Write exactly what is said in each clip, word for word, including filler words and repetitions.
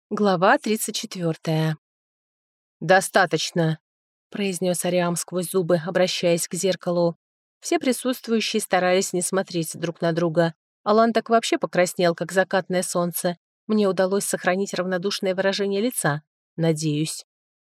Глава тридцать четвёртая. «Достаточно», — произнес Ариам сквозь зубы, обращаясь к зеркалу. Все присутствующие старались не смотреть друг на друга. Алан так вообще покраснел, как закатное солнце. Мне удалось сохранить равнодушное выражение лица. Надеюсь.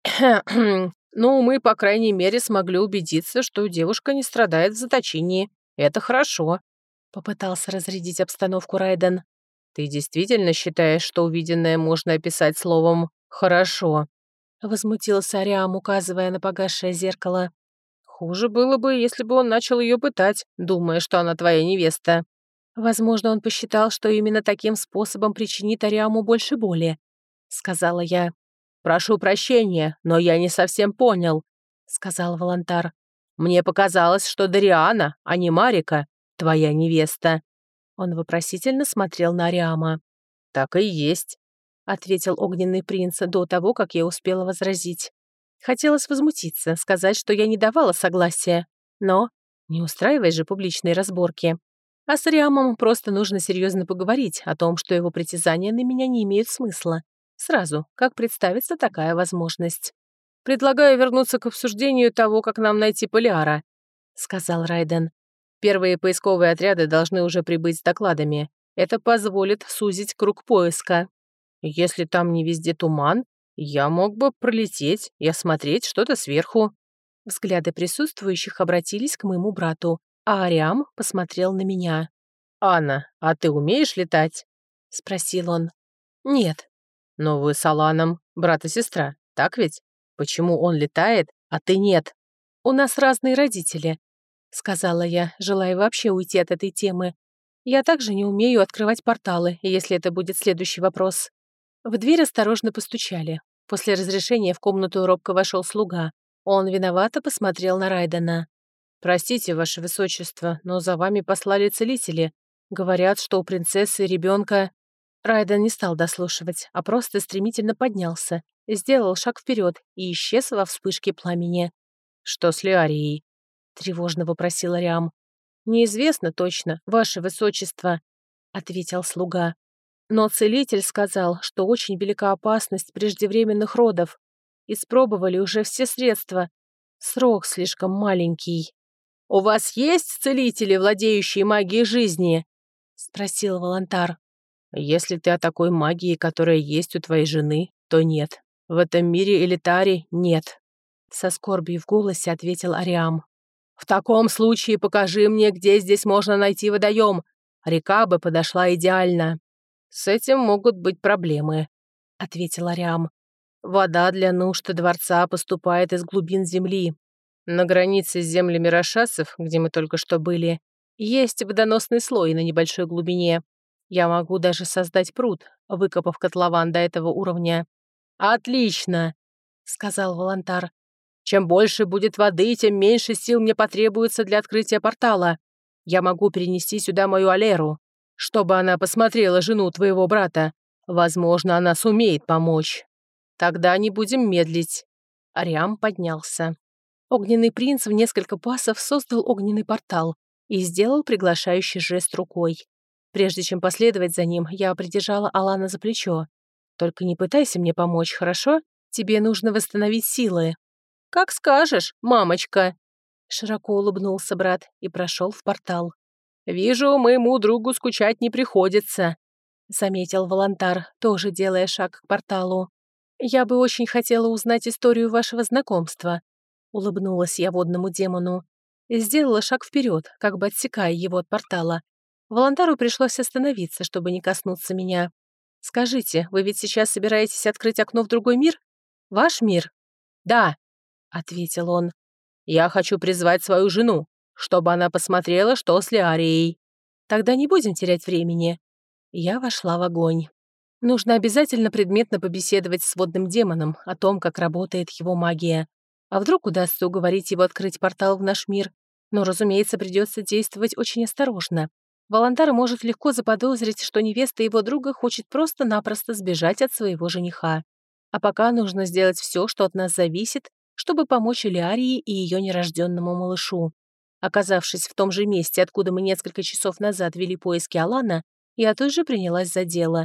«Ну, мы, по крайней мере, смогли убедиться, что девушка не страдает в заточении. Это хорошо», — попытался разрядить обстановку Райден. «Ты действительно считаешь, что увиденное можно описать словом «хорошо»?» Возмутился Ариам, указывая на погасшее зеркало. «Хуже было бы, если бы он начал ее пытать, думая, что она твоя невеста». «Возможно, он посчитал, что именно таким способом причинит Ариаму больше боли», — сказала я. «Прошу прощения, но я не совсем понял», — сказал Волонтар. «Мне показалось, что Дариана, а не Марика, твоя невеста». Он вопросительно смотрел на Ариама. «Так и есть», — ответил огненный принц до того, как я успела возразить. Хотелось возмутиться, сказать, что я не давала согласия. Но не устраивай же публичные разборки. А с Ариамом просто нужно серьезно поговорить о том, что его притязания на меня не имеют смысла. Сразу, как представится такая возможность. «Предлагаю вернуться к обсуждению того, как нам найти Полиара», — сказал Райден. «Первые поисковые отряды должны уже прибыть с докладами. Это позволит сузить круг поиска. Если там не везде туман, я мог бы пролететь и осмотреть что-то сверху». Взгляды присутствующих обратились к моему брату, а Ариам посмотрел на меня. «Анна, а ты умеешь летать?» — спросил он. «Нет». «Но вы с Аланом брат и сестра, так ведь? Почему он летает, а ты нет?» «У нас разные родители», — сказала я, желая вообще уйти от этой темы. «Я также не умею открывать порталы, если это будет следующий вопрос». В дверь осторожно постучали. После разрешения в комнату робко вошел слуга. Он виновато посмотрел на Райдена. «Простите, ваше высочество, но за вами послали целители. Говорят, что у принцессы ребенка...» Райден не стал дослушивать, а просто стремительно поднялся, сделал шаг вперед и исчез во вспышке пламени. «Что с Лиарией?» — тревожно вопросил Ариам. «Неизвестно точно, ваше высочество», — ответил слуга. «Но целитель сказал, что очень велика опасность преждевременных родов. Испробовали уже все средства. Срок слишком маленький». «У вас есть целители, владеющие магией жизни?» — спросил Волонтар. «Если ты о такой магии, которая есть у твоей жены, то нет. В этом мире Элитари нет», — со скорбью в голосе ответил Ариам. «В таком случае покажи мне, где здесь можно найти водоем. Река бы подошла идеально». «С этим могут быть проблемы», — ответил Ариам. «Вода для нужд дворца поступает из глубин земли. На границе с землями рашасов, где мы только что были, есть водоносный слой на небольшой глубине. Я могу даже создать пруд, выкопав котлован до этого уровня». «Отлично», — сказал Волонтар. «Чем больше будет воды, тем меньше сил мне потребуется для открытия портала. Я могу перенести сюда мою Алеру, чтобы она посмотрела жену твоего брата. Возможно, она сумеет помочь. Тогда не будем медлить». Ариам поднялся. Огненный принц в несколько пасов создал огненный портал и сделал приглашающий жест рукой. Прежде чем последовать за ним, я придержала Алана за плечо. «Только не пытайся мне помочь, хорошо? Тебе нужно восстановить силы». «Как скажешь, мамочка!» Широко улыбнулся брат и прошел в портал. «Вижу, моему другу скучать не приходится», — заметил Волонтар, тоже делая шаг к порталу. «Я бы очень хотела узнать историю вашего знакомства», — улыбнулась я водному демону. И сделала шаг вперед, как бы отсекая его от портала. Волонтару пришлось остановиться, чтобы не коснуться меня. «Скажите, вы ведь сейчас собираетесь открыть окно в другой мир? Ваш мир?» «Да», — ответил он. «Я хочу призвать свою жену, чтобы она посмотрела, что с Лиарией». «Тогда не будем терять времени». Я вошла в огонь. Нужно обязательно предметно побеседовать с водным демоном о том, как работает его магия. А вдруг удастся уговорить его открыть портал в наш мир? Но, разумеется, придется действовать очень осторожно. Волонтар может легко заподозрить, что невеста его друга хочет просто-напросто сбежать от своего жениха. А пока нужно сделать все, что от нас зависит, чтобы помочь Лиарии и ее нерожденному малышу. Оказавшись в том же месте, откуда мы несколько часов назад вели поиски Алана, я тут же принялась за дело.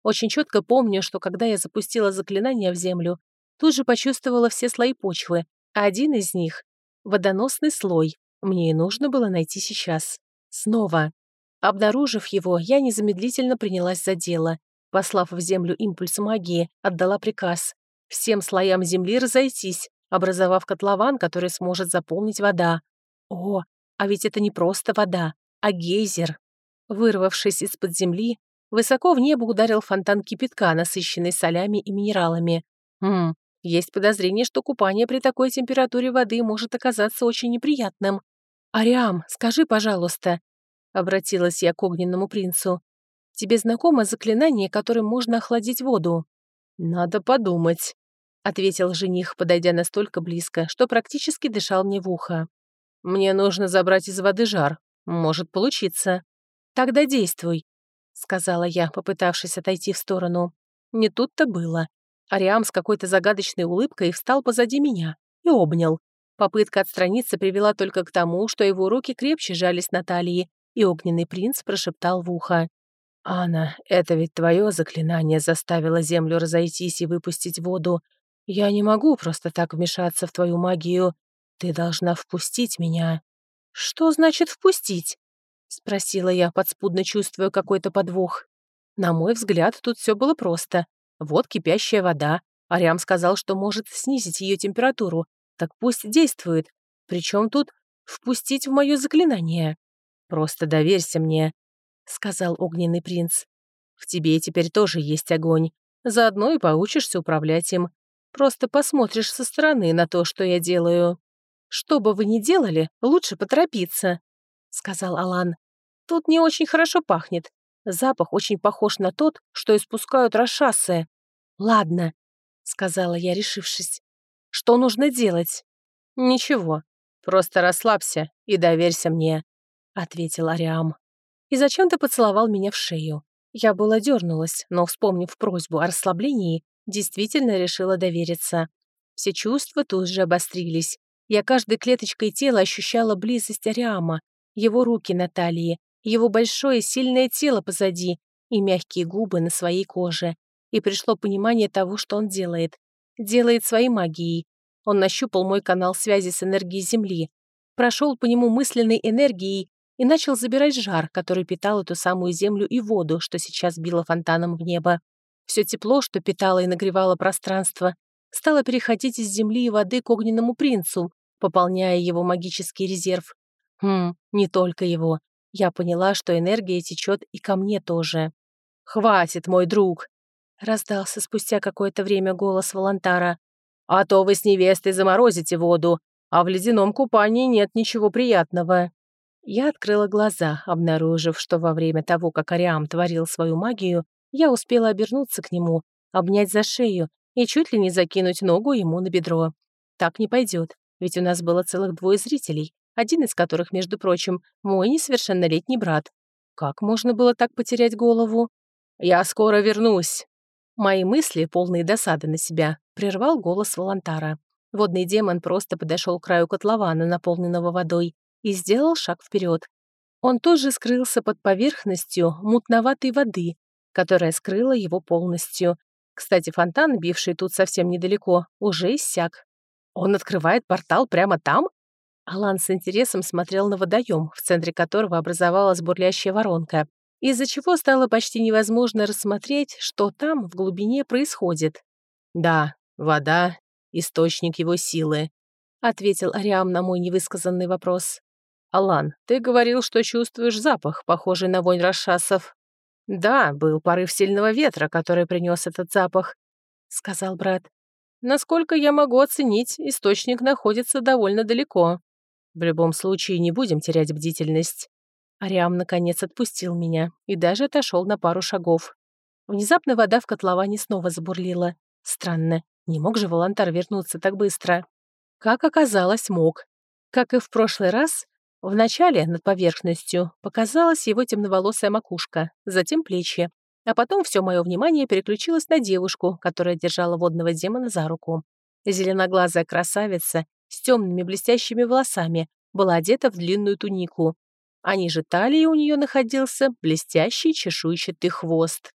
Очень четко помню, что когда я запустила заклинание в землю, тут же почувствовала все слои почвы, а один из них — водоносный слой. Мне и нужно было найти сейчас. Снова. Обнаружив его, я незамедлительно принялась за дело. Послав в землю импульс магии, отдала приказ всем слоям земли разойтись, образовав котлован, который сможет заполнить вода. О, а ведь это не просто вода, а гейзер. Вырвавшись из-под земли, высоко в небо ударил фонтан кипятка, насыщенный солями и минералами. Хм, есть подозрение, что купание при такой температуре воды может оказаться очень неприятным. «Ариам, скажи, пожалуйста», — обратилась я к огненному принцу, «тебе знакомо заклинание, которым можно охладить воду?» «Надо подумать», — ответил жених, подойдя настолько близко, что практически дышал мне в ухо. «Мне нужно забрать из воды жар. Может получиться». «Тогда действуй», — сказала я, попытавшись отойти в сторону. Не тут-то было. Ариам с какой-то загадочной улыбкой встал позади меня и обнял. Попытка отстраниться привела только к тому, что его руки крепче жались на талии, и огненный принц прошептал в ухо. «Анна, это ведь твое заклинание заставило землю разойтись и выпустить воду. Я не могу просто так вмешаться в твою магию. Ты должна впустить меня». «Что значит «впустить»?» — спросила я, подспудно чувствуя какой-то подвох. На мой взгляд, тут все было просто. Вот кипящая вода. Ариам сказал, что может снизить ее температуру. Так пусть действует. Причем тут «впустить в мое заклинание»? «Просто доверься мне», — сказал огненный принц. «В тебе теперь тоже есть огонь. Заодно и поучишься управлять им. Просто посмотришь со стороны на то, что я делаю». «Что бы вы ни делали, лучше поторопиться», — сказал Алан. «Тут не очень хорошо пахнет. Запах очень похож на тот, что испускают расшассы». «Ладно», — сказала я, решившись. «Что нужно делать?» «Ничего. Просто расслабься и доверься мне», — ответил Ариам. И зачем-то поцеловал меня в шею. Я была дернулась, но, вспомнив просьбу о расслаблении, действительно решила довериться. Все чувства тут же обострились. Я каждой клеточкой тела ощущала близость Ариама, его руки на талии, его большое сильное тело позади и мягкие губы на своей коже. И пришло понимание того, что он делает. Делает своей магией. Он нащупал мой канал связи с энергией Земли, прошел по нему мысленной энергией и начал забирать жар, который питал эту самую землю и воду, что сейчас било фонтаном в небо. Все тепло, что питало и нагревало пространство, стало переходить из земли и воды к огненному принцу, пополняя его магический резерв. Хм, не только его. Я поняла, что энергия течет и ко мне тоже. «Хватит, мой друг!» — раздался спустя какое-то время голос Волонтара. «А то вы с невестой заморозите воду, а в ледяном купании нет ничего приятного». Я открыла глаза, обнаружив, что во время того, как Ариам творил свою магию, я успела обернуться к нему, обнять за шею и чуть ли не закинуть ногу ему на бедро. Так не пойдет, ведь у нас было целых двое зрителей, один из которых, между прочим, мой несовершеннолетний брат. Как можно было так потерять голову? «Я скоро вернусь!» Мои мысли, полные досады на себя, прервал голос Волонтара. Водный демон просто подошел к краю котлована, наполненного водой, и сделал шаг вперед. Он тоже скрылся под поверхностью мутноватой воды, которая скрыла его полностью. Кстати, фонтан, бивший тут совсем недалеко, уже иссяк. Он открывает портал прямо там? Алан с интересом смотрел на водоем, в центре которого образовалась бурлящая воронка, из-за чего стало почти невозможно рассмотреть, что там, в глубине, происходит. «Да, вода — источник его силы», — ответил Ариам на мой невысказанный вопрос. «Алан, ты говорил, что чувствуешь запах, похожий на вонь расшасов». «Да, был порыв сильного ветра, который принес этот запах», — сказал брат. «Насколько я могу оценить, источник находится довольно далеко. В любом случае, не будем терять бдительность». Ариам, наконец, отпустил меня и даже отошел на пару шагов. Внезапно вода в котловане снова забурлила. Странно, не мог же Волонтар вернуться так быстро. Как оказалось, мог. Как и в прошлый раз, вначале над поверхностью показалась его темноволосая макушка, затем плечи, а потом все мое внимание переключилось на девушку, которая держала водного демона за руку. Зеленоглазая красавица с темными блестящими волосами была одета в длинную тунику, а ниже талии у нее находился блестящий чешуйчатый хвост.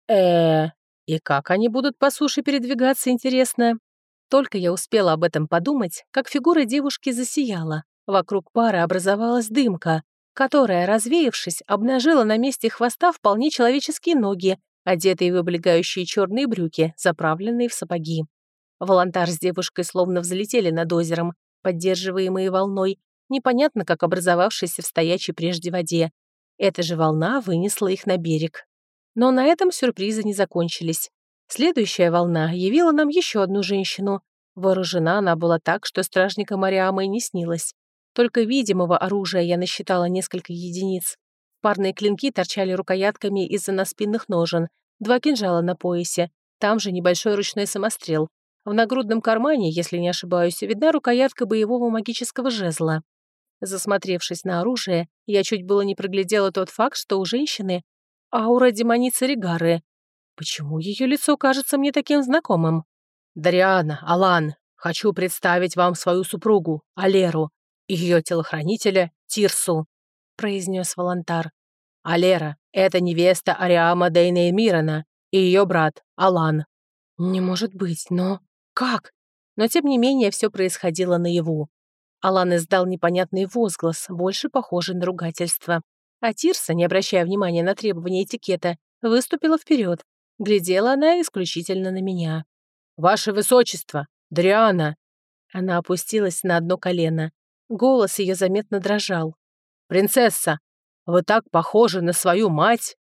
э И как они будут по суше передвигаться, интересно? Только я успела об этом подумать, как фигура девушки засияла. Вокруг пары образовалась дымка, которая, развеявшись, обнажила на месте хвоста вполне человеческие ноги, одетые в облегающие черные брюки, заправленные в сапоги. Волонтар с девушкой словно взлетели над озером, поддерживаемые волной, непонятно как образовавшейся в стоячей прежде воде. Эта же волна вынесла их на берег. Но на этом сюрпризы не закончились. Следующая волна явила нам еще одну женщину. Вооружена она была так, что стражника Мариамы и не снилось. Только видимого оружия я насчитала несколько единиц. Парные клинки торчали рукоятками из-за наспинных ножен, два кинжала на поясе, там же небольшой ручной самострел. В нагрудном кармане, если не ошибаюсь, видна рукоятка боевого магического жезла. Засмотревшись на оружие, я чуть было не проглядела тот факт, что у женщины аура демоницы Ригары. Почему ее лицо кажется мне таким знакомым? «Дариана, Алан, хочу представить вам свою супругу, Алеру, и ее телохранителя, Тирсу», — произнес Волонтар. «Алера — это невеста Ариама Дейна Эмирана и ее брат, Алан». «Не может быть, но как?» Но тем не менее все происходило наяву. Алан издал непонятный возглас, больше похожий на ругательство. А Тирса, не обращая внимания на требования этикета, выступила вперед. Глядела она исключительно на меня. «Ваше Высочество! Дриана!» Она опустилась на одно колено. Голос ее заметно дрожал. «Принцесса, вы так похожи на свою мать!»